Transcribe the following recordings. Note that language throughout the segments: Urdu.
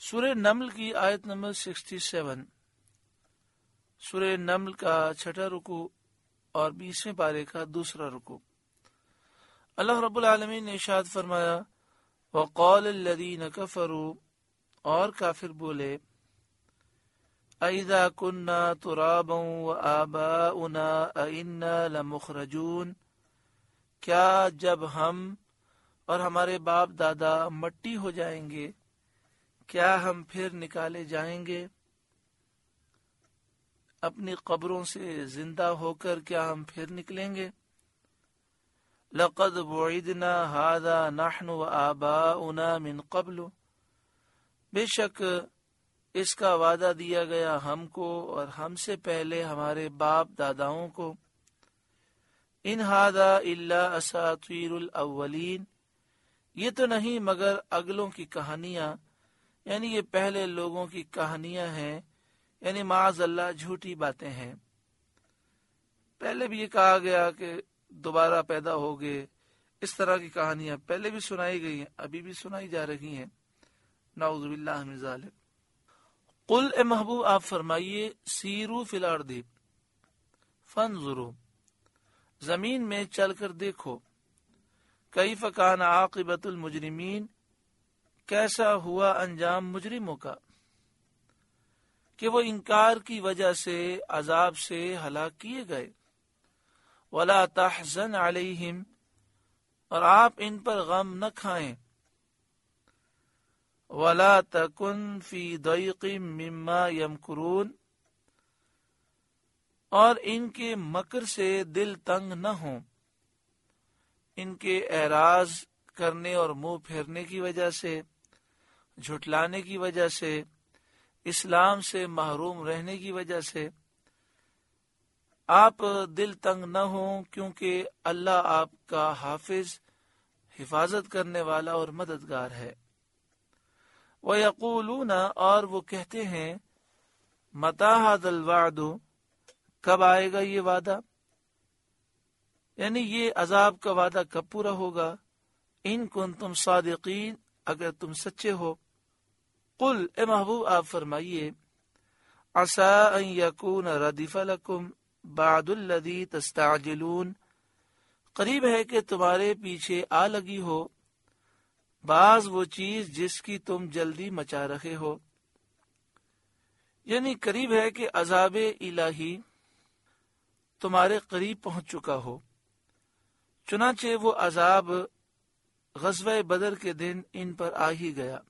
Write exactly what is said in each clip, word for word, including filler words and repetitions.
سورہ نمل کی آیت نمبر سکسٹی سیون، سورہ نمل کا چھٹا رکوع اور بیسویں پارے کا دوسرا رکوع۔ اللہ رب العالمین نے ارشاد فرمایا، وقال الذین کفروا، اور کافر بولے، اذا كنا ترابا وآباؤنا أئنا لمخرجون، کیا جب ہم اور ہمارے باپ دادا مٹی ہو جائیں گے کیا ہم پھر نکالے جائیں گے؟ اپنی قبروں سے زندہ ہو کر کیا ہم پھر نکلیں گے؟ لقد وعدنا هذا نحن وآباؤنا من قبل، بے شک اس کا وعدہ دیا گیا ہم کو اور ہم سے پہلے ہمارے باپ داداؤں کو۔ ان هذا الا اساطیر الاولین، یہ تو نہیں مگر اگلوں کی کہانیاں، یعنی یہ پہلے لوگوں کی کہانیاں ہیں، یعنی معاذ اللہ جھوٹی باتیں ہیں۔ پہلے بھی یہ کہا گیا کہ دوبارہ پیدا ہوگے، اس طرح کی کہانیاں پہلے بھی سنائی گئی ہیں، ابھی بھی سنائی جا رہی ہیں، نعوذ باللہ من ذالک۔ قل اے محبوب آپ فرمائیے، سیرو فی الارض فانظروا، زمین میں چل کر دیکھو، کیف کان عاقبۃ المجرمین، کیسا ہوا انجام مجرموں کا، کہ وہ انکار کی وجہ سے عذاب سے ہلاک کیے گئے۔ ولا تحزن علیہم، اور آپ ان پر غم نہ کھائیں۔ ولا تکن فی ضیق مما یمکرون، اور ان کے مکر سے دل تنگ نہ ہوں، ان کے اعراض کرنے اور منہ پھیرنے کی وجہ سے، جھٹلانے کی وجہ سے، اسلام سے محروم رہنے کی وجہ سے آپ دل تنگ نہ ہوں، کیونکہ اللہ آپ کا حافظ، حفاظت کرنے والا اور مددگار ہے۔ وَيَقُولُونَ، اور وہ کہتے ہیں، مَتَى هَذَا الْوَعْدُ، کب آئے گا یہ وعدہ، یعنی یہ عذاب کا وعدہ کب پورا ہوگا، ان کنتم صادقین، اگر تم سچے ہو۔ قل اے محبوب آپ فرمائیے، عسى ان يكون ردف لكم بعد الذي تستعجلون، قریب ہے کہ تمہارے پیچھے آ لگی ہو بعض وہ چیز جس کی تم جلدی مچا رہے ہو، یعنی قریب ہے کہ عذاب الہی تمہارے قریب پہنچ چکا ہو۔ چنانچہ وہ عذاب غزوہ بدر کے دن ان پر آ ہی گیا،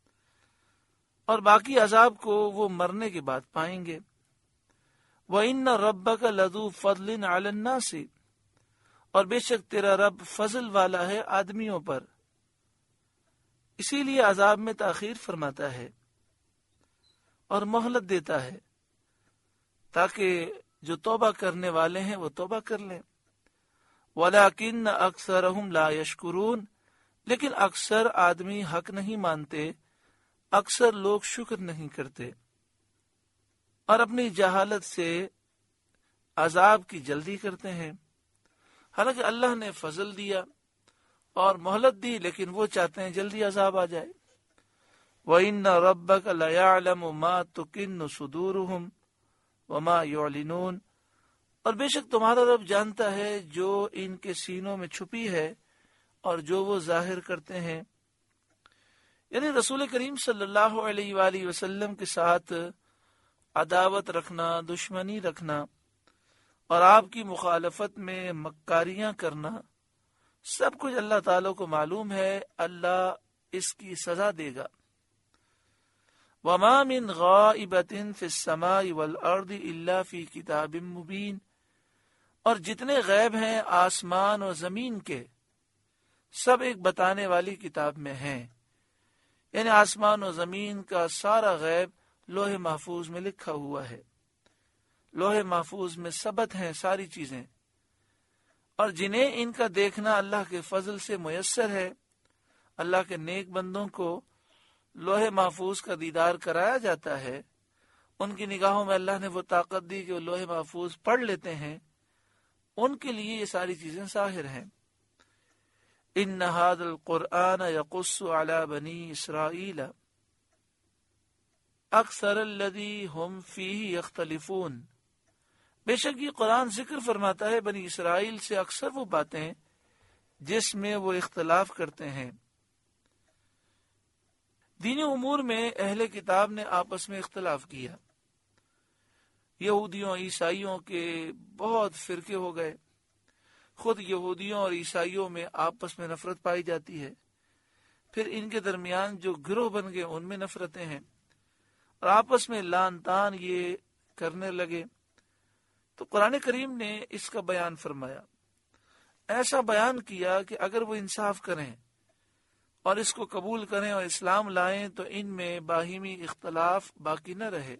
اور باقی عذاب کو وہ مرنے کے بعد پائیں گے۔ وَإِنَّ رَبَّكَ لَذُو فَضْلٍ عَلَى النَّاسِ، اور بے شک تیرا رب فضل والا ہے آدمیوں پر، اسی لیے عذاب میں تاخیر فرماتا ہے اور مہلت دیتا ہے، تاکہ جو توبہ کرنے والے ہیں وہ توبہ کر لیں۔ وَلَكِنَّ أَكْثَرَهُمْ لَا يَشْكُرُونَ، لیکن اکثر آدمی حق نہیں مانتے، اکثر لوگ شکر نہیں کرتے، اور اپنی جہالت سے عذاب کی جلدی کرتے ہیں، حالانکہ اللہ نے فضل دیا اور مہلت دی، لیکن وہ چاہتے ہیں جلدی عذاب آ جائے۔ وَإِنَّ رَبَّكَ لَيَعْلَمُ مَا تُكِنُّ صُدُورُهُمْ وَمَا يُعْلِنُونَ، اور بے شک تمہارا رب جانتا ہے جو ان کے سینوں میں چھپی ہے اور جو وہ ظاہر کرتے ہیں۔ یعنی رسول کریم صلی اللہ علیہ وآلہ وسلم کے ساتھ عداوت رکھنا، دشمنی رکھنا اور آپ کی مخالفت میں مکاریاں کرنا، سب کچھ اللہ تعالیٰ کو معلوم ہے، اللہ اس کی سزا دے گا۔ وَمَا مِنْ غَائِبَةٍ فِي السَّمَاءِ وَالْأَرْضِ إِلَّا فِي كِتَابٍ مُبِينٍ، اور جتنے غیب ہیں آسمان اور زمین کے، سب ایک بتانے والی کتاب میں ہیں، یعنی آسمان و زمین کا سارا غیب لوح محفوظ میں لکھا ہوا ہے۔ لوح محفوظ میں ثبت ہیں ساری چیزیں، اور جنہیں ان کا دیکھنا اللہ کے فضل سے میسر ہے، اللہ کے نیک بندوں کو لوح محفوظ کا دیدار کرایا جاتا ہے، ان کی نگاہوں میں اللہ نے وہ طاقت دی کہ وہ لوح محفوظ پڑھ لیتے ہیں، ان کے لیے یہ ساری چیزیں ظاہر ہیں۔ ان هذا القرآن يقص على بني اسرائیل، اکثر الذی ہم فیہ یختلفون، بے شک یہ قرآن ذکر فرماتا ہے بنی اسرائیل سے اکثر وہ باتیں جس میں وہ اختلاف کرتے ہیں۔ دینی امور میں اہل کتاب نے آپس میں اختلاف کیا، یہودیوں عیسائیوں کے بہت فرقے ہو گئے، خود یہودیوں اور عیسائیوں میں آپس میں نفرت پائی جاتی ہے، پھر ان کے درمیان جو گروہ بن گئے ان میں نفرتیں ہیں، اور آپس میں لان تان یہ کرنے لگے۔ تو قرآن کریم نے اس کا بیان فرمایا، ایسا بیان کیا کہ اگر وہ انصاف کریں اور اس کو قبول کریں اور اسلام لائیں تو ان میں باہمی اختلاف باقی نہ رہے۔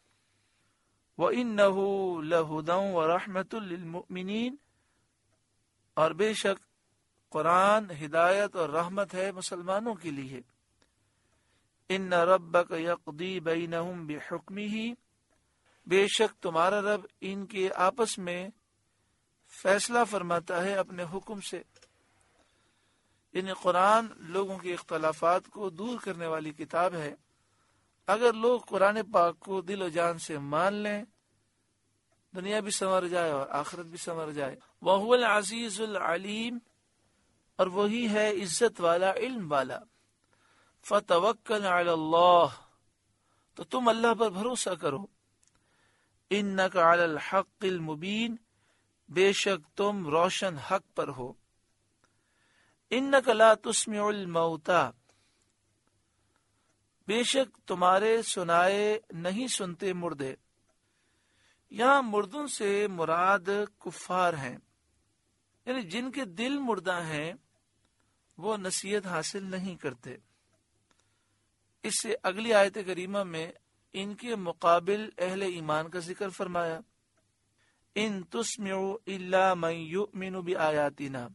وَإِنَّهُ لَهُدًى وَرَحْمَةٌ لِّلْمُؤْمِنِينَ، اور بے شک قرآن ہدایت اور رحمت ہے مسلمانوں کے لیے۔ إِنَّ رَبَّكَ يَقْضِي بَيْنَهُمْ بِحُكْمِهِ، بے شک تمہارا رب ان کے آپس میں فیصلہ فرماتا ہے اپنے حکم سے۔ یعنی قرآن لوگوں کے اختلافات کو دور کرنے والی کتاب ہے۔ اگر لوگ قرآن پاک کو دل و جان سے مان لیں، دنیا بھی سنور جائے اور آخرت بھی سنور جائے۔ وَهُوَ الْعَزِيزُ الْعَلِيمُ، اور وہی ہے عزت والا علم والا۔ فَتَوَكَّلْ عَلَى اللَّهِ، تو تم اللہ پر بھروسہ کرو۔ إِنَّكَ عَلَى الْحَقِّ الْمُبِينِ، بے شک تم روشن حق پر ہو۔ إِنَّكَ لَا تُسْمِعُ الْمَوْتَى، بے شک تمہارے سنائے نہیں سنتے مردے۔ یہاں مردوں سے مراد کفار ہیں، یعنی جن کے دل مردہ ہیں وہ نصیحت حاصل نہیں کرتے۔ اس سے اگلی آیت کریمہ میں ان کے مقابل اہل ایمان کا ذکر فرمایا، ان تسمعوا الا من یؤمن بآیاتنا،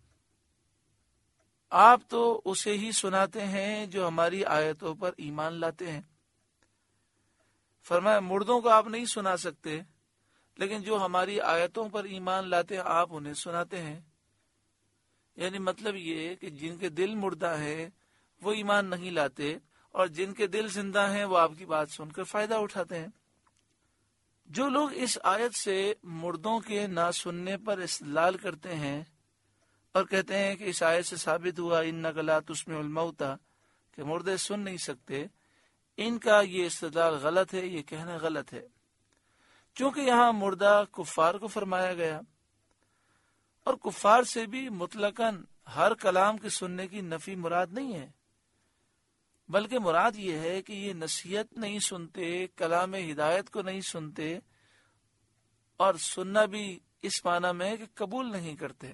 آپ تو اسے ہی سناتے ہیں جو ہماری آیتوں پر ایمان لاتے ہیں۔ فرمایا مردوں کو آپ نہیں سنا سکتے، لیکن جو ہماری آیتوں پر ایمان لاتے ہیں آپ انہیں سناتے ہیں۔ یعنی مطلب یہ کہ جن کے دل مردہ ہیں وہ ایمان نہیں لاتے، اور جن کے دل زندہ ہیں وہ آپ کی بات سن کر فائدہ اٹھاتے ہیں۔ جو لوگ اس آیت سے مردوں کے نہ سننے پر استدلال کرتے ہیں اور کہتے ہیں کہ اس آیت سے ثابت ہوا انک لا تسمع الموتى، کہ مردے سن نہیں سکتے، ان کا یہ استدلال غلط ہے، یہ کہنا غلط ہے۔ چونکہ یہاں مردہ کفار کو فرمایا گیا، اور کفار سے بھی مطلقاً ہر کلام کے سننے کی نفی مراد نہیں ہے، بلکہ مراد یہ ہے کہ یہ نصیحت نہیں سنتے، کلام ہدایت کو نہیں سنتے، اور سننا بھی اس معنی میں کہ قبول نہیں کرتے۔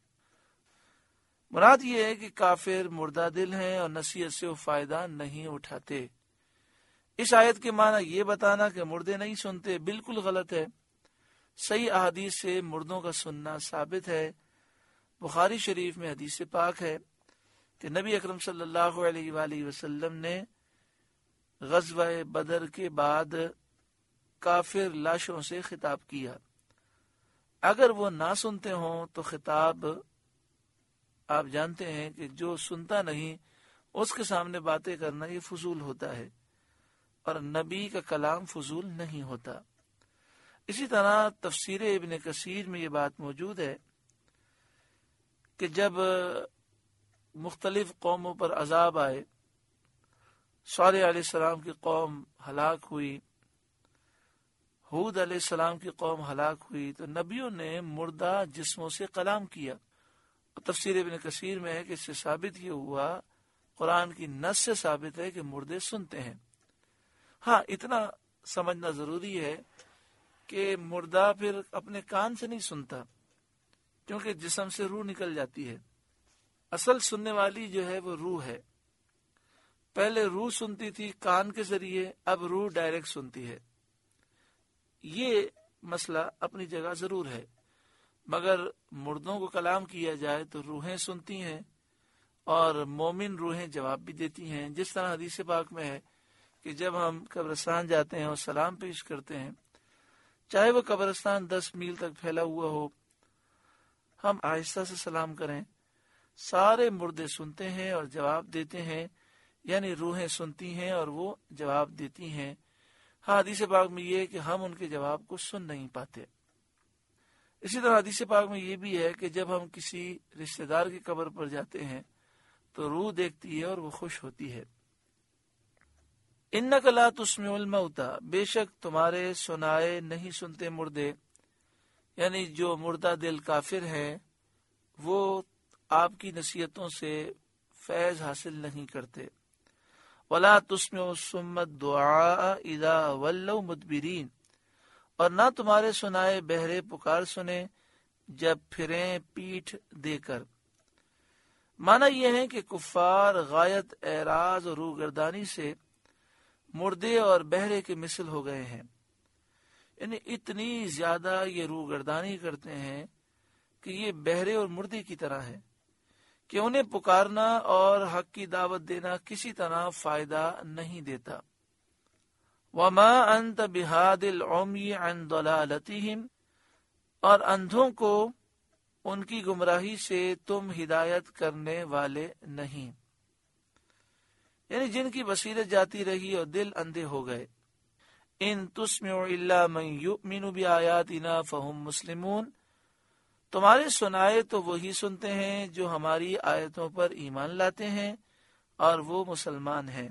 مراد یہ ہے کہ کافر مردہ دل ہیں اور نصیحت سے وہ فائدہ نہیں اٹھاتے۔ اس آیت کے معنی یہ بتانا کہ مردے نہیں سنتے بالکل غلط ہے۔ صحیح احادیث سے مردوں کا سننا ثابت ہے۔ بخاری شریف میں حدیث پاک ہے کہ نبی اکرم صلی اللہ علیہ وآلہ وسلم نے غزوہ بدر کے بعد کافر لاشوں سے خطاب کیا۔ اگر وہ نہ سنتے ہوں تو خطاب آپ جانتے ہیں کہ جو سنتا نہیں اس کے سامنے باتیں کرنا یہ فضول ہوتا ہے، اور نبی کا کلام فضول نہیں ہوتا۔ اسی طرح تفسیر ابن کثیر میں یہ بات موجود ہے کہ جب مختلف قوموں پر عذاب آئے، صالح علیہ السلام کی قوم ہلاک ہوئی، ہود علیہ السلام کی قوم ہلاک ہوئی، تو نبیوں نے مردہ جسموں سے کلام کیا۔ تفسیر ابن کثیر میں ہے کہ اس سے ثابت یہ ہوا، قرآن کی نص سے ثابت ہے کہ مردے سنتے ہیں۔ ہاں اتنا سمجھنا ضروری ہے کہ مردہ پھر اپنے کان سے نہیں سنتا، کیونکہ جسم سے روح نکل جاتی ہے۔ اصل سننے والی جو ہے وہ روح ہے۔ پہلے روح سنتی تھی کان کے ذریعے، اب روح ڈائریکٹ سنتی ہے۔ یہ مسئلہ اپنی جگہ ضرور ہے، مگر مردوں کو کلام کیا جائے تو روحیں سنتی ہیں، اور مومن روحیں جواب بھی دیتی ہیں۔ جس طرح حدیث پاک میں ہے کہ جب ہم قبرستان جاتے ہیں اور سلام پیش کرتے ہیں، چاہے وہ قبرستان دس میل تک پھیلا ہوا ہو، ہم آہستہ سے سلام کریں، سارے مردے سنتے ہیں اور جواب دیتے ہیں، یعنی روحیں سنتی ہیں اور وہ جواب دیتی ہیں۔ ہاں حدیث پاک میں یہ ہے کہ ہم ان کے جواب کو سن نہیں پاتے۔ اسی طرح حدیث پاک میں یہ بھی ہے کہ جب ہم کسی رشتہ دار کی قبر پر جاتے ہیں تو روح دیکھتی ہے اور وہ خوش ہوتی ہے۔ اِنَّكَ لَا تُسْمِعُ الْمَوْتَى، بے شک تمہارے سنائے نہیں سنتے مردے، یعنی جو مردہ دل کافر ہیں وہ آپ کی نصیحتوں سے فیض حاصل نہیں کرتے۔ وَلَا تُسْمِعُ الصُّمَّ الدُّعَاءَ إِذَا وَلَّوْا مُدْبِرِينَ، اور نہ تمہارے سنائے بہرے پکار سنے جب پھریں پیٹھ دے کر۔ معنی یہ ہے کہ کفار غایت اعراض اور روگردانی سے مردے اور بہرے کے مثل ہو گئے ہیں، یعنی اتنی زیادہ یہ روگردانی کرتے ہیں کہ یہ بہرے اور مردے کی طرح ہے کہ انہیں پکارنا اور حق کی دعوت دینا کسی طرح فائدہ نہیں دیتا۔ وَمَا أَنْتَ بِهَادِ الْعُمْيِ عَنْ ضَلَالَتِهِمْ، اور اندھوں کو ان کی گمراہی سے تم ہدایت کرنے والے نہیں، یعنی جن کی بصیرت جاتی رہی اور دل اندھے ہو گئے۔ ان تسمع الا من یؤمن بآیاتنا فهم مسلمون، تمہارے سنائے تو وہی سنتے ہیں جو ہماری آیتوں پر ایمان لاتے ہیں اور وہ مسلمان ہیں،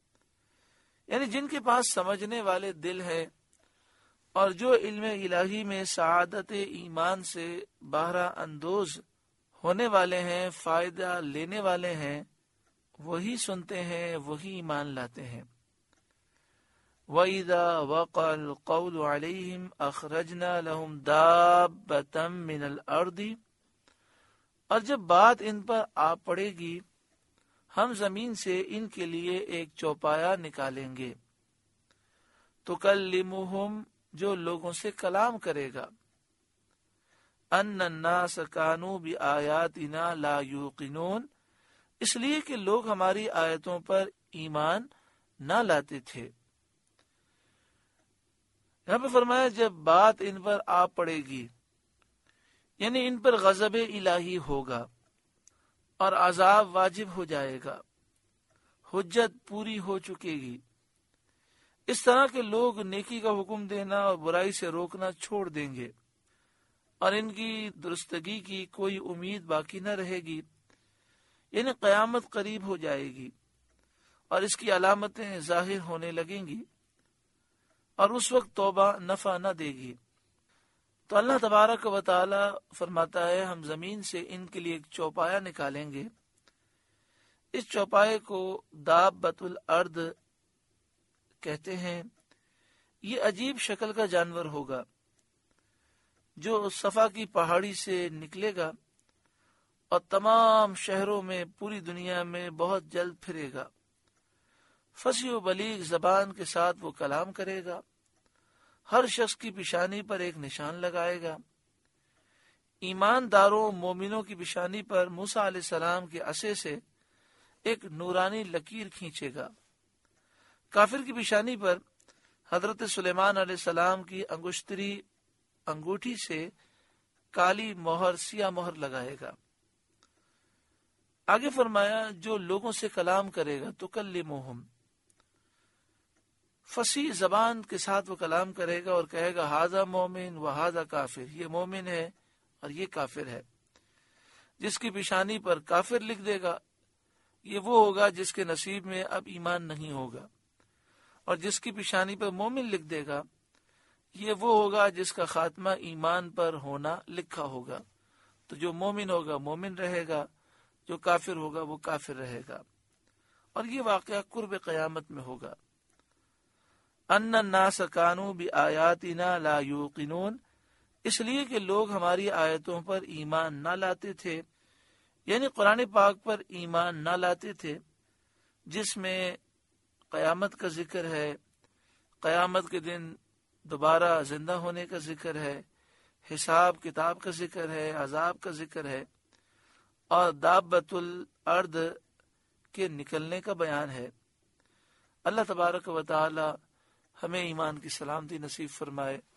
یعنی جن کے پاس سمجھنے والے دل ہیں اور جو علم الہی میں سعادت ایمان سے بہرہ اندوز ہونے والے ہیں، فائدہ لینے والے ہیں، وہی سنتے ہیں، وہی ایمان لاتے ہیں۔ وَإِذَا وَقَعَ الْقَوْلُ عَلَيْهِمْ أَخْرَجْنَا لَهُمْ دَابَّةً مِّنَ الْأَرْضِ، اور جب بات ان پر آ پڑے گی ہم زمین سے ان کے لیے ایک چوپایا نکالیں گے، تُكَلِّمُهُمْ، جو لوگوں سے کلام کرے گا، أَنَّ النَّاسَ كَانُوا بِآيَاتِنَا لَا يُوقِنُونَ، اس لیے کہ لوگ ہماری آیتوں پر ایمان نہ لاتے تھے۔ یہاں پہ فرمایا جب بات ان پر آ پڑے گی، یعنی ان پر غضب الہی ہوگا اور عذاب واجب ہو جائے گا، حجت پوری ہو چکے گی، اس طرح کے لوگ نیکی کا حکم دینا اور برائی سے روکنا چھوڑ دیں گے اور ان کی درستگی کی کوئی امید باقی نہ رہے گی، یعنی قیامت قریب ہو جائے گی اور اس کی علامتیں ظاہر ہونے لگیں گی اور اس وقت توبہ نفع نہ دے گی۔ تو اللہ تبارک و تعالی فرماتا ہے ہم زمین سے ان کے لیے ایک چوپایا نکالیں گے، اس چوپائے کو دابۃ الارض کہتے ہیں۔ یہ عجیب شکل کا جانور ہوگا جو صفا کی پہاڑی سے نکلے گا اور تمام شہروں میں پوری دنیا میں بہت جلد پھرے گا، فصیح و بلیغ زبان کے ساتھ وہ کلام کرے گا، ہر شخص کی پیشانی پر ایک نشان لگائے گا۔ ایمانداروں مومنوں کی پیشانی پر موسیٰ علیہ السلام کے عصے سے ایک نورانی لکیر کھینچے گا، کافر کی پیشانی پر حضرت سلیمان علیہ السلام کی انگشتری انگوٹھی سے کالی مہر سیاہ مہر لگائے گا۔ آگے فرمایا جو لوگوں سے کلام کرے گا تکلمہم، فصیح زبان کے ساتھ وہ کلام کرے گا اور کہے گا ھذا مومن و ھذا کافر، یہ مومن ہے اور یہ کافر ہے۔ جس کی پیشانی پر کافر لکھ دے گا یہ وہ ہوگا جس کے نصیب میں اب ایمان نہیں ہوگا، اور جس کی پیشانی پر مومن لکھ دے گا یہ وہ ہوگا جس کا خاتمہ ایمان پر ہونا لکھا ہوگا۔ تو جو مومن ہوگا مومن رہے گا، جو کافر ہوگا وہ کافر رہے گا، اور یہ واقعہ قرب قیامت میں ہوگا۔ ان الناس کانوا بآیاتنا لا یوقنون، اس لیے کہ لوگ ہماری آیتوں پر ایمان نہ لاتے تھے، یعنی قرآن پاک پر ایمان نہ لاتے تھے جس میں قیامت کا ذکر ہے، قیامت کے دن دوبارہ زندہ ہونے کا ذکر ہے، حساب کتاب کا ذکر ہے، عذاب کا ذکر ہے، اور دابۃ الارض کے نکلنے کا بیان ہے۔ اللہ تبارک و تعالی ہمیں ایمان کی سلامتی نصیب فرمائے۔